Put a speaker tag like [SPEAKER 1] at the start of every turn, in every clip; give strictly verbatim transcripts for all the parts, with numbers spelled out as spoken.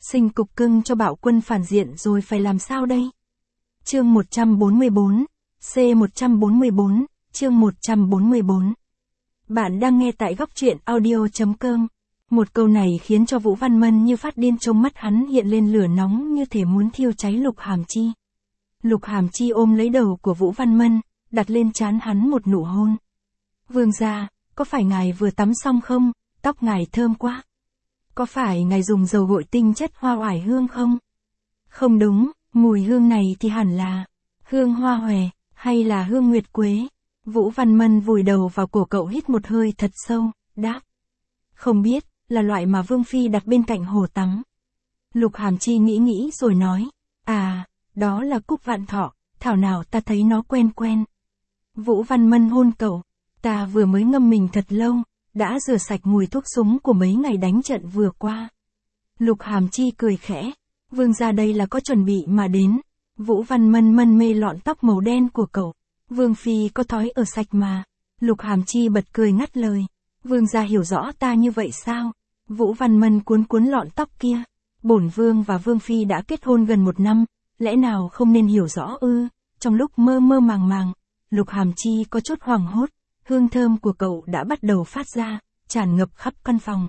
[SPEAKER 1] Sinh cục cưng cho bạo quân phản diện rồi phải làm sao đây? Chương một trăm bốn mươi bốn, C một trăm bốn mươi bốn, chương một trăm bốn mươi bốn. Bạn đang nghe tại góc truyện audio chấm com. Một câu này khiến cho Vũ Văn Mân như phát điên, trong mắt hắn hiện lên lửa nóng như thể muốn thiêu cháy Lục Hàm Chi. Lục Hàm Chi ôm lấy đầu của Vũ Văn Mân, đặt lên trán hắn một nụ hôn. Vương gia, có phải ngài vừa tắm xong không? Tóc ngài thơm quá. Có phải ngài dùng dầu gội tinh chất hoa oải hương không? Không đúng, mùi hương này thì hẳn là hương hoa hòe, hay là hương nguyệt quế? Vũ Văn Mân vùi đầu vào cổ cậu, hít một hơi thật sâu, đáp. Không biết, là loại mà Vương Phi đặt bên cạnh hồ tắm. Lục Hàm Chi nghĩ nghĩ rồi nói, à, đó là cúc vạn thọ, thảo nào ta thấy nó quen quen. Vũ Văn Mân hôn cậu, ta vừa mới ngâm mình thật lâu, đã rửa sạch mùi thuốc súng của mấy ngày đánh trận vừa qua. Lục Hàm Chi cười khẽ, vương gia đây là có chuẩn bị mà đến. Vũ Văn Mân mân mê lọn tóc màu đen của cậu, Vương Phi có thói ở sạch mà. Lục Hàm Chi bật cười ngắt lời, vương gia hiểu rõ ta như vậy sao? Vũ Văn Mân cuốn cuốn lọn tóc kia, bổn vương và Vương Phi đã kết hôn gần một năm, lẽ nào không nên hiểu rõ ư? Trong lúc mơ mơ màng màng, Lục Hàm Chi có chút hoảng hốt, hương thơm của cậu đã bắt đầu phát ra, tràn ngập khắp căn phòng.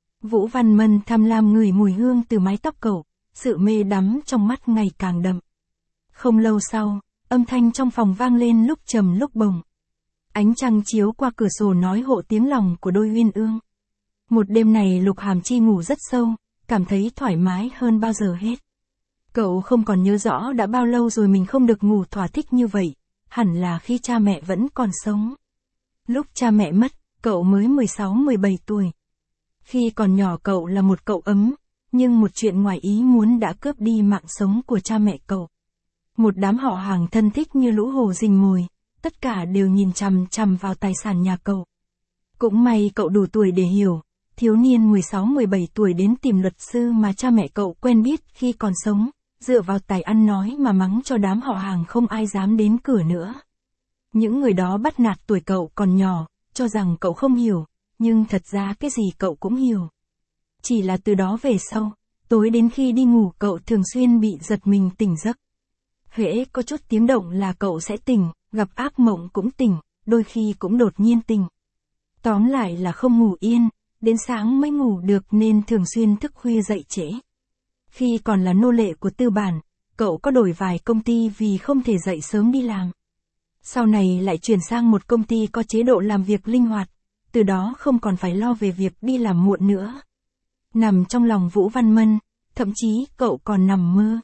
[SPEAKER 1] Vũ Văn Mân tham lam ngửi mùi hương từ mái tóc cậu, sự mê đắm trong mắt ngày càng đậm. Không lâu sau, âm thanh trong phòng vang lên lúc trầm lúc bổng. Ánh trăng chiếu qua cửa sổ nói hộ tiếng lòng của đôi uyên ương. Một đêm này Lục Hàm Chi ngủ rất sâu, cảm thấy thoải mái hơn bao giờ hết. Cậu không còn nhớ rõ đã bao lâu rồi mình không được ngủ thỏa thích như vậy, hẳn là khi cha mẹ vẫn còn sống. Lúc cha mẹ mất, cậu mới mười sáu mười bảy tuổi. Khi còn nhỏ cậu là một cậu ấm, nhưng một chuyện ngoài ý muốn đã cướp đi mạng sống của cha mẹ cậu. Một đám họ hàng thân thích như lũ hổ rình mồi, tất cả đều nhìn chằm chằm vào tài sản nhà cậu. Cũng may cậu đủ tuổi để hiểu, thiếu niên mười sáu mười bảy tuổi đến tìm luật sư mà cha mẹ cậu quen biết khi còn sống, dựa vào tài ăn nói mà mắng cho đám họ hàng không ai dám đến cửa nữa. Những người đó bắt nạt tuổi cậu còn nhỏ, cho rằng cậu không hiểu, nhưng thật ra cái gì cậu cũng hiểu. Chỉ là từ đó về sau, tối đến khi đi ngủ cậu thường xuyên bị giật mình tỉnh giấc. Hễ có chút tiếng động là cậu sẽ tỉnh, gặp ác mộng cũng tỉnh, đôi khi cũng đột nhiên tỉnh. Tóm lại là không ngủ yên, đến sáng mới ngủ được nên thường xuyên thức khuya dậy trễ. Khi còn là nô lệ của tư bản, cậu có đổi vài công ty vì không thể dậy sớm đi làm. Sau này lại chuyển sang một công ty có chế độ làm việc linh hoạt, từ đó không còn phải lo về việc đi làm muộn nữa. Nằm trong lòng Vũ Văn Mân, thậm chí cậu còn nằm mơ.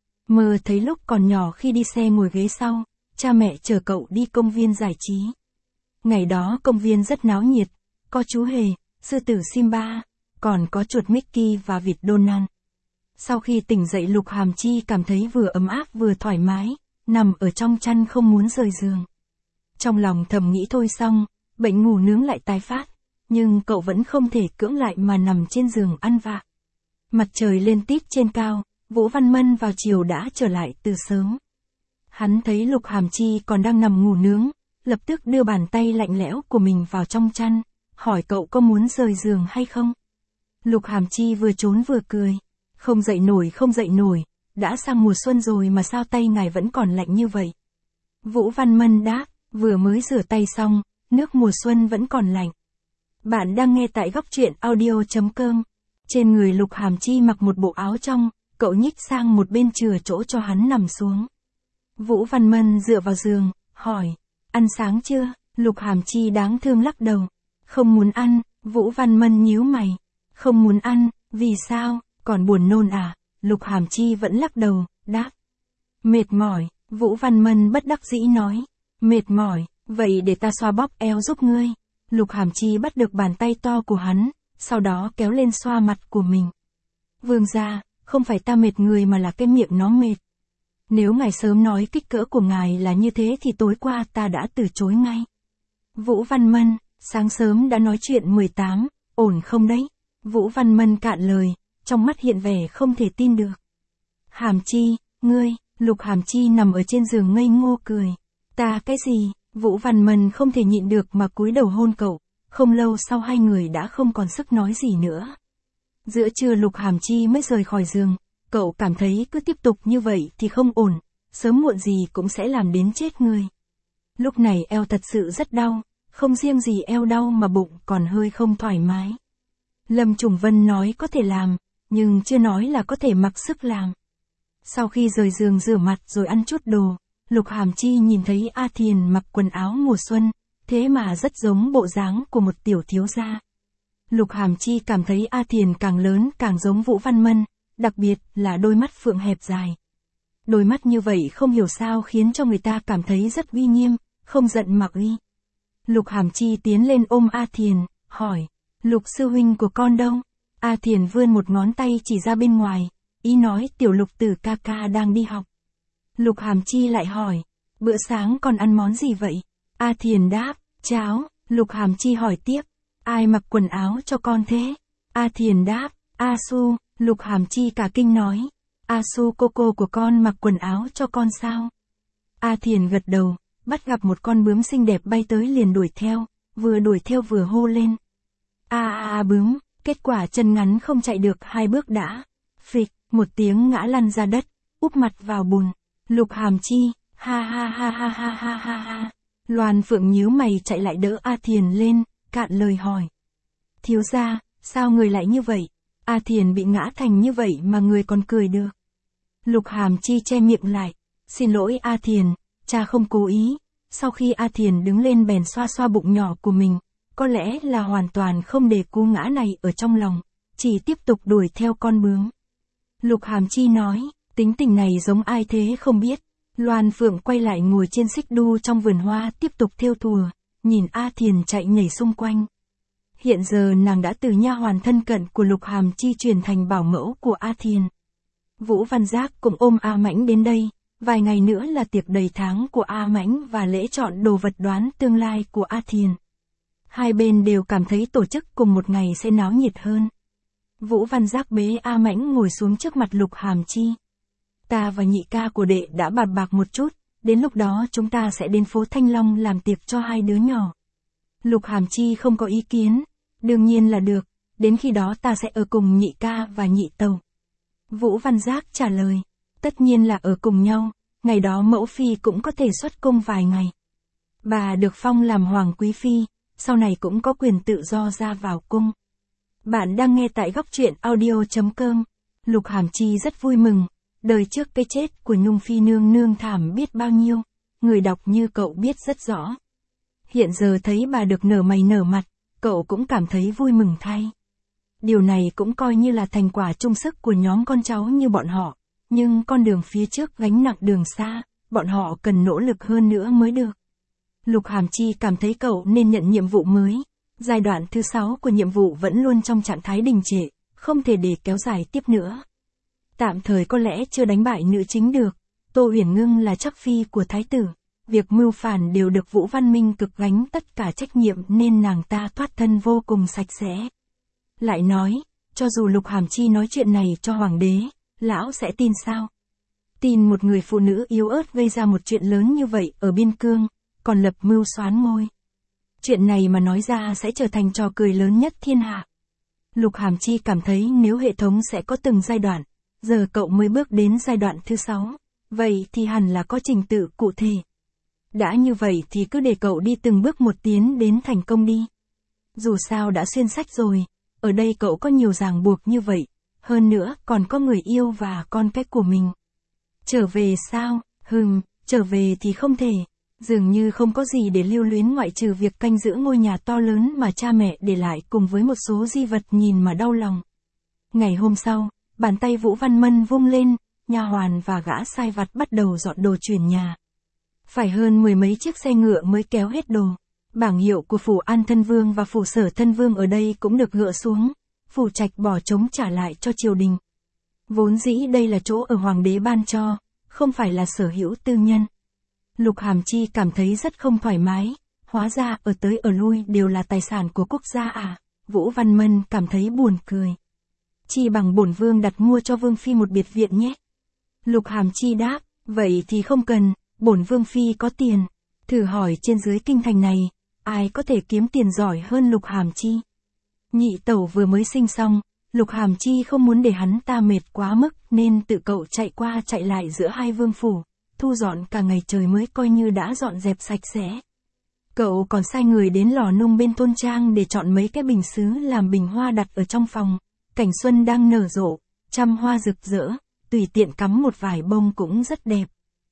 [SPEAKER 1] Mơ thấy lúc còn nhỏ khi đi xe ngồi ghế sau, cha mẹ chở cậu đi công viên giải trí. Ngày đó công viên rất náo nhiệt, có chú hề, sư tử Simba, còn có chuột Mickey và vịt Donald. Sau khi tỉnh dậy Lục Hàm Chi cảm thấy vừa ấm áp vừa thoải mái, nằm ở trong chăn không muốn rời giường. Trong lòng thầm nghĩ thôi xong, bệnh ngủ nướng lại tái phát, nhưng cậu vẫn không thể cưỡng lại mà nằm trên giường ăn vạ. Mặt trời lên tít trên cao, Vũ Văn Mân vào chiều đã trở lại từ sớm. Hắn thấy Lục Hàm Chi còn đang nằm ngủ nướng, lập tức đưa bàn tay lạnh lẽo của mình vào trong chăn, hỏi cậu có muốn rời giường hay không. Lục Hàm Chi vừa trốn vừa cười, không dậy nổi không dậy nổi, đã sang mùa xuân rồi mà sao tay ngài vẫn còn lạnh như vậy. Vũ Văn Mân đáp, vừa mới rửa tay xong, nước mùa xuân vẫn còn lạnh. Bạn đang nghe tại góc truyện audio chấm com. Trên người Lục Hàm Chi mặc một bộ áo trong, cậu nhích sang một bên chừa chỗ cho hắn nằm xuống. Vũ Văn Mân dựa vào giường, hỏi, ăn sáng chưa? Lục Hàm Chi đáng thương lắc đầu, không muốn ăn. Vũ Văn Mân nhíu mày, không muốn ăn, vì sao, còn buồn nôn à? Lục Hàm Chi vẫn lắc đầu, đáp, mệt mỏi. Vũ Văn Mân bất đắc dĩ nói, mệt mỏi, vậy để ta xoa bóp eo giúp ngươi. Lục Hàm Chi bắt được bàn tay to của hắn, sau đó kéo lên xoa mặt của mình. Vương gia, không phải ta mệt người mà là cái miệng nó mệt. Nếu ngài sớm nói kích cỡ của ngài là như thế thì tối qua ta đã từ chối ngay. Vũ Văn Mân, sáng sớm đã nói chuyện mười tám, ổn không đấy? Vũ Văn Mân cạn lời, trong mắt hiện vẻ không thể tin được. Hàm Chi, ngươi, Lục Hàm Chi nằm ở trên giường ngây ngô cười. Ta cái gì? Vũ Văn Mân không thể nhịn được mà cúi đầu hôn cậu, không lâu sau hai người đã không còn sức nói gì nữa. Giữa trưa Lục Hàm Chi mới rời khỏi giường, cậu cảm thấy cứ tiếp tục như vậy thì không ổn, sớm muộn gì cũng sẽ làm đến chết người. Lúc này eo thật sự rất đau, không riêng gì eo đau mà bụng còn hơi không thoải mái. Lâm Trùng Vân nói có thể làm, nhưng chưa nói là có thể mặc sức làm. Sau khi rời giường rửa mặt rồi ăn chút đồ, Lục Hàm Chi nhìn thấy A Thiền mặc quần áo mùa xuân, thế mà rất giống bộ dáng của một tiểu thiếu gia. Lục Hàm Chi cảm thấy A Thiền càng lớn càng giống Vũ Văn Mân, đặc biệt là đôi mắt phượng hẹp dài. Đôi mắt như vậy không hiểu sao khiến cho người ta cảm thấy rất uy nghiêm, không giận mà uy. Lục Hàm Chi tiến lên ôm A Thiền, hỏi, Lục sư huynh của con đâu? A Thiền vươn một ngón tay chỉ ra bên ngoài, ý nói tiểu Lục Tử ca ca đang đi học. Lục Hàm Chi lại hỏi, bữa sáng con ăn món gì vậy? A Thiền đáp, cháo. Lục Hàm Chi hỏi tiếp, ai mặc quần áo cho con thế? A Thiền đáp, A Su. Lục Hàm Chi cả kinh nói, A Su cô cô của con mặc quần áo cho con sao? A Thiền gật đầu, bắt gặp một con bướm xinh đẹp bay tới liền đuổi theo, vừa đuổi theo vừa hô lên. A a a bướm, kết quả chân ngắn không chạy được hai bước đã. Phịch, một tiếng ngã lăn ra đất, úp mặt vào bùn. Lục Hàm Chi, ha ha ha ha ha ha ha ha. Loan Phượng nhíu mày chạy lại đỡ A Thiền lên, cạn lời hỏi. Thiếu gia, sao người lại như vậy? A Thiền bị ngã thành như vậy mà người còn cười được. Lục Hàm Chi che miệng lại, xin lỗi A Thiền, cha không cố ý. Sau khi A Thiền đứng lên bèn xoa xoa bụng nhỏ của mình, có lẽ là hoàn toàn không để cú ngã này ở trong lòng, chỉ tiếp tục đuổi theo con bướm. Lục Hàm Chi nói, tính tình này giống ai thế không biết. Loan Phượng quay lại ngồi trên xích đu trong vườn hoa tiếp tục thêu thùa, nhìn A Thiền chạy nhảy xung quanh. Hiện giờ nàng đã từ nha hoàn thân cận của Lục Hàm Chi chuyển thành bảo mẫu của A Thiền. Vũ Văn Giác cũng ôm A Mãnh đến đây, vài ngày nữa là tiệc đầy tháng của A Mãnh và lễ chọn đồ vật đoán tương lai của A Thiền. Hai bên đều cảm thấy tổ chức cùng một ngày sẽ náo nhiệt hơn. Vũ Văn Giác bế A Mãnh ngồi xuống trước mặt Lục Hàm Chi. Ta và nhị ca của đệ đã bạt bạc một chút, đến lúc đó chúng ta sẽ đến phố Thanh Long làm tiệc cho hai đứa nhỏ. Lục Hàm Chi không có ý kiến, đương nhiên là được, đến khi đó ta sẽ ở cùng nhị ca và nhị tẩu. Vũ Văn Giác trả lời, tất nhiên là ở cùng nhau, ngày đó mẫu phi cũng có thể xuất cung vài ngày. Bà được phong làm hoàng quý phi, sau này cũng có quyền tự do ra vào cung. Bạn đang nghe tại góc truyện audio chấm com. Lục Hàm Chi rất vui mừng, đời trước cái chết của Nhung Phi nương nương thảm biết bao nhiêu, người đọc như cậu biết rất rõ. Hiện giờ thấy bà được nở mày nở mặt, cậu cũng cảm thấy vui mừng thay. Điều này cũng coi như là thành quả chung sức của nhóm con cháu như bọn họ, nhưng con đường phía trước gánh nặng đường xa, bọn họ cần nỗ lực hơn nữa mới được. Lục Hàm Chi cảm thấy cậu nên nhận nhiệm vụ mới. Giai đoạn thứ sáu của nhiệm vụ vẫn luôn trong trạng thái đình trệ, không thể để kéo dài tiếp nữa. Tạm thời có lẽ chưa đánh bại nữ chính được, Tô Uyển Ngưng là chắc phi của thái tử, việc mưu phản đều được Vũ Văn Minh cực gánh tất cả trách nhiệm nên nàng ta thoát thân vô cùng sạch sẽ. Lại nói, cho dù Lục Hàm Chi nói chuyện này cho hoàng đế, lão sẽ tin sao? Tin một người phụ nữ yếu ớt gây ra một chuyện lớn như vậy ở biên cương, còn lập mưu soán ngôi. Chuyện này mà nói ra sẽ trở thành trò cười lớn nhất thiên hạ. Lục Hàm Chi cảm thấy nếu hệ thống sẽ có từng giai đoạn, giờ cậu mới bước đến giai đoạn thứ sáu, vậy thì hẳn là có trình tự cụ thể. Đã như vậy thì cứ để cậu đi từng bước một tiến đến thành công đi. Dù sao đã xuyên sách rồi, ở đây cậu có nhiều ràng buộc như vậy, hơn nữa còn có người yêu và con cái của mình. Trở về sao? Hừm, trở về thì không thể. Dường như không có gì để lưu luyến ngoại trừ việc canh giữ ngôi nhà to lớn mà cha mẹ để lại cùng với một số di vật nhìn mà đau lòng. Ngày hôm sau, bàn tay Vũ Văn Mân vung lên, nha hoàn và gã sai vặt bắt đầu dọn đồ chuyển nhà. Phải hơn mười mấy chiếc xe ngựa mới kéo hết đồ. Bảng hiệu của phủ An Thân Vương và phủ Sở Thân Vương ở đây cũng được gỡ xuống, phủ trạch bỏ trống trả lại cho triều đình. Vốn dĩ đây là chỗ ở hoàng đế ban cho, không phải là sở hữu tư nhân. Lục Hàm Chi cảm thấy rất không thoải mái, hóa ra ở tới ở lui đều là tài sản của quốc gia à, Vũ Văn Mân cảm thấy buồn cười. Chi bằng bổn vương đặt mua cho vương phi một biệt viện nhé. Lục Hàm Chi đáp, vậy thì không cần, bổn vương phi có tiền. Thử hỏi trên dưới kinh thành này, ai có thể kiếm tiền giỏi hơn Lục Hàm Chi. Nhị tẩu vừa mới sinh xong, Lục Hàm Chi không muốn để hắn ta mệt quá mức nên tự cậu chạy qua chạy lại giữa hai vương phủ, thu dọn cả ngày trời mới coi như đã dọn dẹp sạch sẽ. Cậu còn sai người đến lò nung bên thôn trang để chọn mấy cái bình sứ làm bình hoa đặt ở trong phòng. Cảnh xuân đang nở rộ, trăm hoa rực rỡ, tùy tiện cắm một vài bông cũng rất đẹp.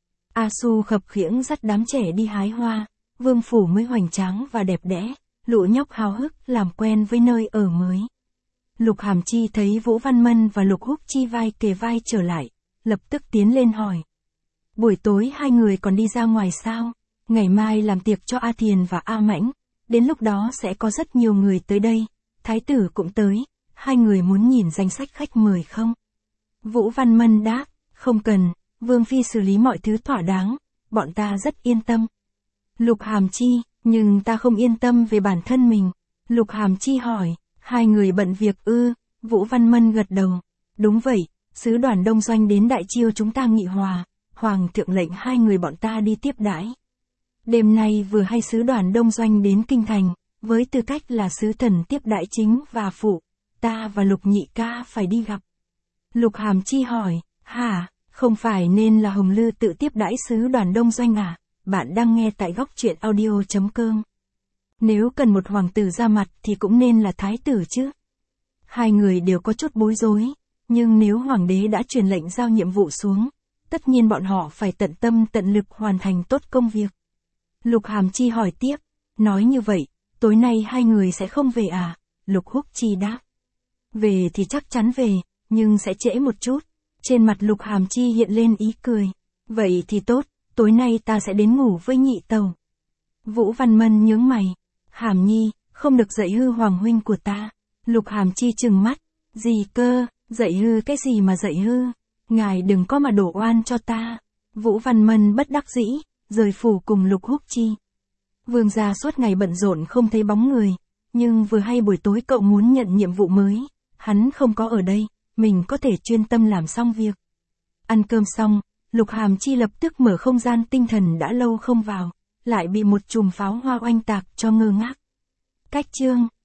[SPEAKER 1] A Su khập khiễng dắt đám trẻ đi hái hoa, vương phủ mới hoành tráng và đẹp đẽ, lũ nhóc háo hức làm quen với nơi ở mới. Lục Hàm Chi thấy Vũ Văn Mân và Lục Húc Chi vai kề vai trở lại, lập tức tiến lên hỏi. Buổi tối hai người còn đi ra ngoài sao? Ngày mai làm tiệc cho A Thiền và A Mãnh, đến lúc đó sẽ có rất nhiều người tới đây, thái tử cũng tới, hai người muốn nhìn danh sách khách mời không? Vũ Văn Mân đáp, không cần, Vương Phi xử lý mọi thứ thỏa đáng, bọn ta rất yên tâm. Lục Hàm Chi, nhưng ta không yên tâm về bản thân mình. Lục Hàm Chi hỏi, hai người bận việc ư? Vũ Văn Mân gật đầu, đúng vậy, sứ đoàn Đông Doanh đến đại chiêu chúng ta nghị hòa, Hoàng thượng lệnh hai người bọn ta đi tiếp đãi. Đêm nay vừa hay sứ đoàn Đông Doanh đến kinh thành, với tư cách là sứ thần tiếp đãi chính và phụ, ta và Lục nhị ca phải đi gặp. Lục Hàm Chi hỏi, hả, không phải nên là Hồng Lư tự tiếp đãi sứ đoàn Đông Doanh à? Bạn đang nghe tại góc truyện audio chấm com. Nếu cần một hoàng tử ra mặt thì cũng nên là thái tử chứ. Hai người đều có chút bối rối, nhưng nếu hoàng đế đã truyền lệnh giao nhiệm vụ xuống, tất nhiên bọn họ phải tận tâm tận lực hoàn thành tốt công việc. Lục Hàm Chi hỏi tiếp, nói như vậy, tối nay hai người sẽ không về à? Lục Húc Chi đáp, về thì chắc chắn về, nhưng sẽ trễ một chút. Trên mặt Lục Hàm Chi hiện lên ý cười, vậy thì tốt, tối nay ta sẽ đến ngủ với nhị tàu. Vũ Văn Mân nhướng mày, Hàm Nhi, không được dạy hư hoàng huynh của ta. Lục Hàm Chi trừng mắt, gì cơ, dạy hư cái gì mà dạy hư, ngài đừng có mà đổ oan cho ta. Vũ Văn Mân bất đắc dĩ, rời phủ cùng Lục Húc Chi. Vương gia suốt ngày bận rộn không thấy bóng người, nhưng vừa hay buổi tối cậu muốn nhận nhiệm vụ mới, hắn không có ở đây, mình có thể chuyên tâm làm xong việc. Ăn cơm xong, Lục Hàm Chi lập tức mở không gian tinh thần đã lâu không vào, lại bị một chùm pháo hoa oanh tạc cho ngơ ngác. Cách chương